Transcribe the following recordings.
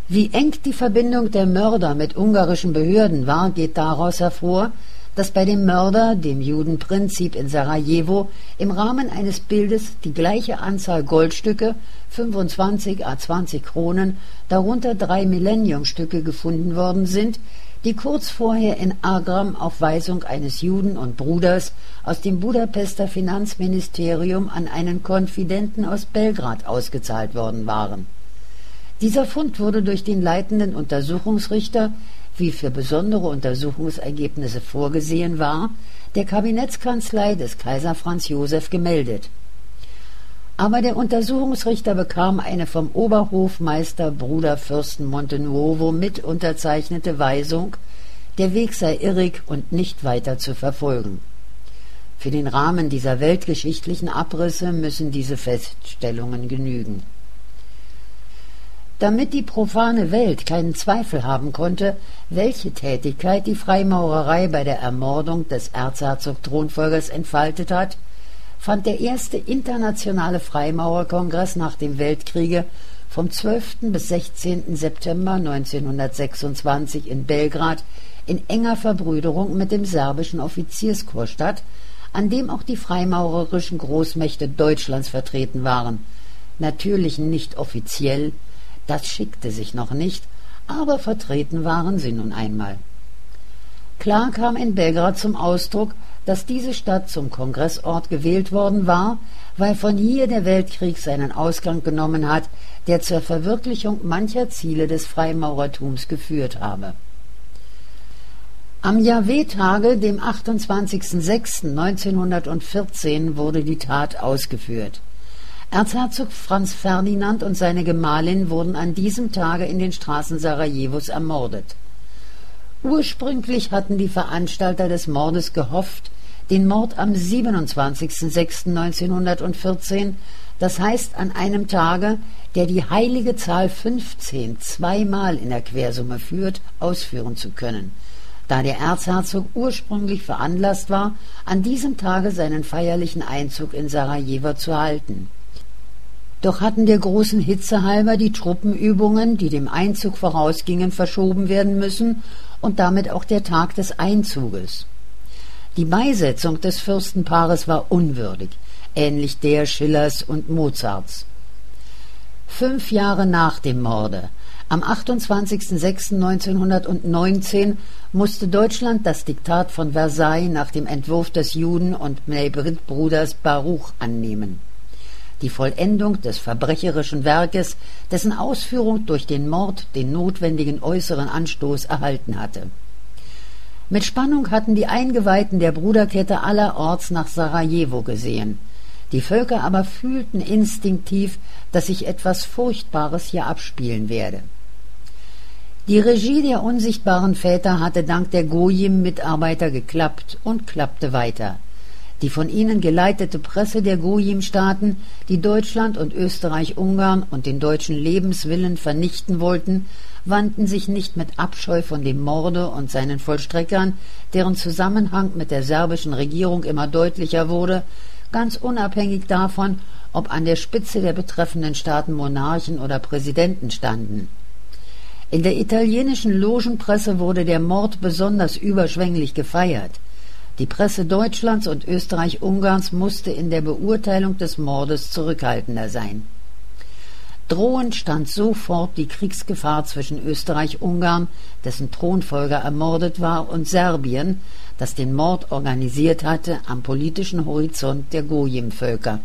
Wie eng die Verbindung der Mörder mit ungarischen Behörden war, geht daraus hervor, dass bei dem Mörder, dem Juden Princip in Sarajevo, im Rahmen eines Bildes die gleiche Anzahl Goldstücke, 25 à 20 Kronen, darunter 3 Millenniumstücke gefunden worden sind, die kurz vorher in Agram auf Weisung eines Juden und Bruders aus dem Budapester Finanzministerium an einen Konfidenten aus Belgrad ausgezahlt worden waren. Dieser Fund wurde durch den leitenden Untersuchungsrichter, wie für besondere Untersuchungsergebnisse vorgesehen war, der Kabinettskanzlei des Kaiser Franz Josef gemeldet. Aber der Untersuchungsrichter bekam eine vom Oberhofmeister Bruder Fürsten Montenuovo mit unterzeichnete Weisung, der Weg sei irrig und nicht weiter zu verfolgen. Für den Rahmen dieser weltgeschichtlichen Abrisse müssen diese Feststellungen genügen. Damit die profane Welt keinen Zweifel haben konnte, welche Tätigkeit die Freimaurerei bei der Ermordung des Erzherzog-Thronfolgers entfaltet hat, fand der erste internationale Freimaurerkongress nach dem Weltkriege vom 12. bis 16. September 1926 in Belgrad in enger Verbrüderung mit dem serbischen Offizierskorps statt, an dem auch die freimaurerischen Großmächte Deutschlands vertreten waren. Natürlich nicht offiziell, das schickte sich noch nicht, aber vertreten waren sie nun einmal. Klar kam in Belgrad zum Ausdruck, dass diese Stadt zum Kongressort gewählt worden war, weil von hier der Weltkrieg seinen Ausgang genommen hat, der zur Verwirklichung mancher Ziele des Freimaurertums geführt habe. Am Jahwe-Tage, dem 28.06.1914, wurde die Tat ausgeführt. Erzherzog Franz Ferdinand und seine Gemahlin wurden an diesem Tage in den Straßen Sarajevos ermordet. Ursprünglich hatten die Veranstalter des Mordes gehofft, den Mord am 27.06.1914, das heißt an einem Tage, der die heilige Zahl 15 zweimal in der Quersumme führt, ausführen zu können, da der Erzherzog ursprünglich veranlasst war, an diesem Tage seinen feierlichen Einzug in Sarajevo zu halten. Doch hatten der großen Hitze halber die Truppenübungen, die dem Einzug vorausgingen, verschoben werden müssen und damit auch der Tag des Einzuges. Die Beisetzung des Fürstenpaares war unwürdig, ähnlich der Schillers und Mozarts. 5 Jahre nach dem Morde, am 28.06.1919, musste Deutschland das Diktat von Versailles nach dem Entwurf des Juden- und Maybrit-Bruders Baruch annehmen. Die Vollendung des verbrecherischen Werkes, dessen Ausführung durch den Mord den notwendigen äußeren Anstoß erhalten hatte. Mit Spannung hatten die Eingeweihten der Bruderkette allerorts nach Sarajevo gesehen. Die Völker aber fühlten instinktiv, dass sich etwas Furchtbares hier abspielen werde. Die Regie der unsichtbaren Väter hatte dank der Gojim-Mitarbeiter geklappt und klappte weiter. Die von ihnen geleitete Presse der Gojim-Staaten, die Deutschland und Österreich-Ungarn und den deutschen Lebenswillen vernichten wollten, wandten sich nicht mit Abscheu von dem Morde und seinen Vollstreckern, deren Zusammenhang mit der serbischen Regierung immer deutlicher wurde, ganz unabhängig davon, ob an der Spitze der betreffenden Staaten Monarchen oder Präsidenten standen. In der italienischen Logenpresse wurde der Mord besonders überschwänglich gefeiert. Die Presse Deutschlands und Österreich-Ungarns musste in der Beurteilung des Mordes zurückhaltender sein. Drohend stand sofort die Kriegsgefahr zwischen Österreich-Ungarn, dessen Thronfolger ermordet war, und Serbien, das den Mord organisiert hatte, am politischen Horizont der Gojim-Völker.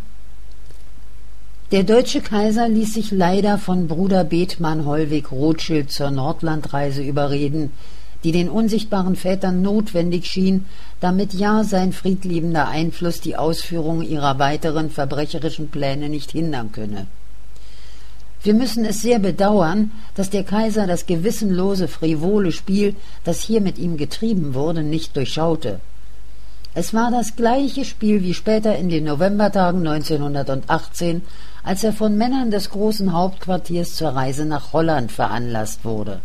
Der deutsche Kaiser ließ sich leider von Bruder Bethmann Hollweg Rothschild zur Nordlandreise überreden, die den unsichtbaren Vätern notwendig schien, damit ja sein friedliebender Einfluss die Ausführung ihrer weiteren verbrecherischen Pläne nicht hindern könne. Wir müssen es sehr bedauern, dass der Kaiser das gewissenlose, frivole Spiel, das hier mit ihm getrieben wurde, nicht durchschaute. Es war das gleiche Spiel wie später in den Novembertagen 1918, als er von Männern des großen Hauptquartiers zur Reise nach Holland veranlasst wurde.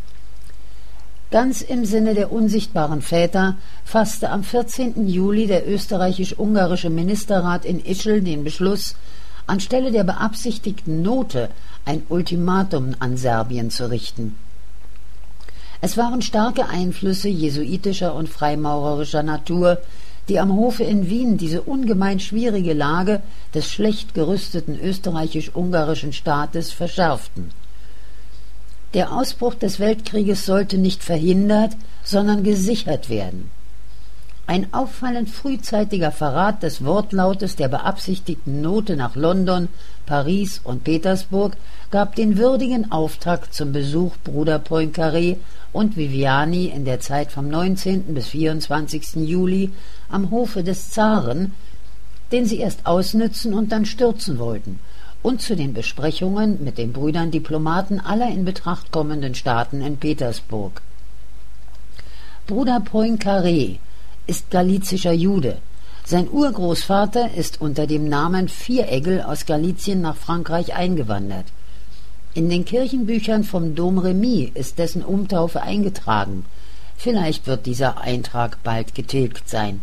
Ganz im Sinne der unsichtbaren Väter fasste am 14. Juli der österreichisch-ungarische Ministerrat in Ischl den Beschluss, anstelle der beabsichtigten Note ein Ultimatum an Serbien zu richten. Es waren starke Einflüsse jesuitischer und freimaurerischer Natur, die am Hofe in Wien diese ungemein schwierige Lage des schlecht gerüsteten österreichisch-ungarischen Staates verschärften. Der Ausbruch des Weltkrieges sollte nicht verhindert, sondern gesichert werden. Ein auffallend frühzeitiger Verrat des Wortlautes der beabsichtigten Note nach London, Paris und Petersburg gab den würdigen Auftakt zum Besuch Bruder Poincaré und Viviani in der Zeit vom 19. bis 24. Juli am Hofe des Zaren, den sie erst ausnützen und dann stürzen wollten, und zu den Besprechungen mit den Brüdern Diplomaten aller in Betracht kommenden Staaten in Petersburg. Bruder Poincaré ist galizischer Jude. Sein Urgroßvater ist unter dem Namen Vieregel aus Galizien nach Frankreich eingewandert. In den Kirchenbüchern vom Dom Remy ist dessen Umtaufe eingetragen. Vielleicht wird dieser Eintrag bald getilgt sein.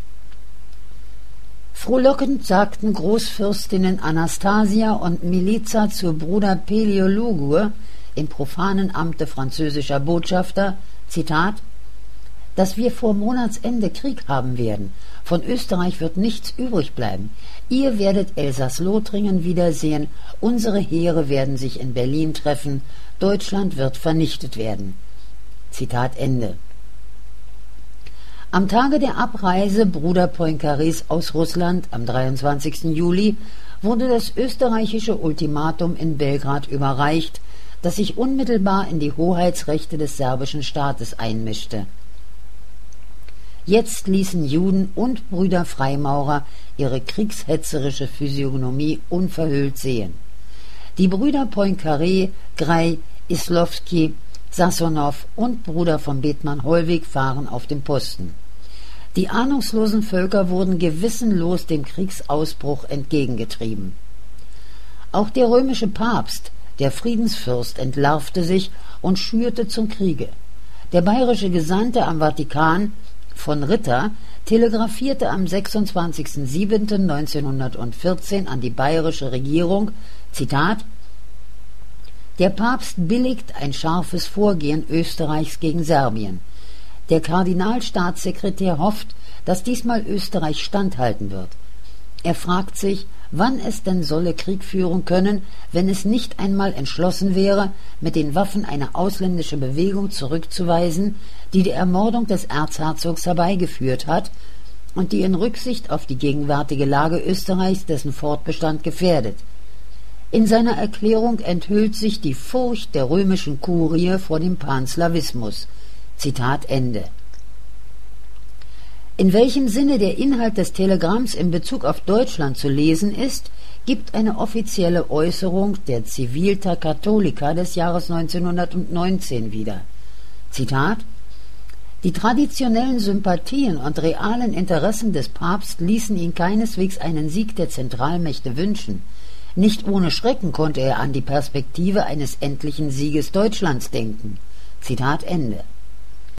Frohlockend sagten Großfürstinnen Anastasia und Milica zu Bruder Paleologur im profanen Amte französischer Botschafter, Zitat, dass wir vor Monatsende Krieg haben werden. Von Österreich wird nichts übrig bleiben. Ihr werdet Elsass-Lothringen wiedersehen, unsere Heere werden sich in Berlin treffen, Deutschland wird vernichtet werden. Zitat Ende. Am Tage der Abreise Bruder Poincarés aus Russland am 23. Juli wurde das österreichische Ultimatum in Belgrad überreicht, das sich unmittelbar in die Hoheitsrechte des serbischen Staates einmischte. Jetzt ließen Juden und Brüder Freimaurer ihre kriegshetzerische Physiognomie unverhüllt sehen. Die Brüder Poincaré, Grey, Islowski, Sassonow und Bruder von Bethmann-Hollweg waren auf dem Posten. Die ahnungslosen Völker wurden gewissenlos dem Kriegsausbruch entgegengetrieben. Auch der römische Papst, der Friedensfürst, entlarvte sich und schürte zum Kriege. Der bayerische Gesandte am Vatikan, von Ritter, telegrafierte am 26.07.1914 an die bayerische Regierung, Zitat, der Papst billigt ein scharfes Vorgehen Österreichs gegen Serbien. Der Kardinalstaatssekretär hofft, dass diesmal Österreich standhalten wird. Er fragt sich, wann es denn solle Krieg führen können, wenn es nicht einmal entschlossen wäre, mit den Waffen eine ausländische Bewegung zurückzuweisen, die die Ermordung des Erzherzogs herbeigeführt hat und die in Rücksicht auf die gegenwärtige Lage Österreichs dessen Fortbestand gefährdet. In seiner Erklärung enthüllt sich die Furcht der römischen Kurie vor dem Panslawismus. Zitat Ende. In welchem Sinne der Inhalt des Telegramms in Bezug auf Deutschland zu lesen ist, gibt eine offizielle Äußerung der Civiltà Cattolica des Jahres 1919 wieder. Zitat: Die traditionellen Sympathien und realen Interessen des Papstes ließen ihn keineswegs einen Sieg der Zentralmächte wünschen. Nicht ohne Schrecken konnte er an die Perspektive eines endlichen Sieges Deutschlands denken. Zitat Ende.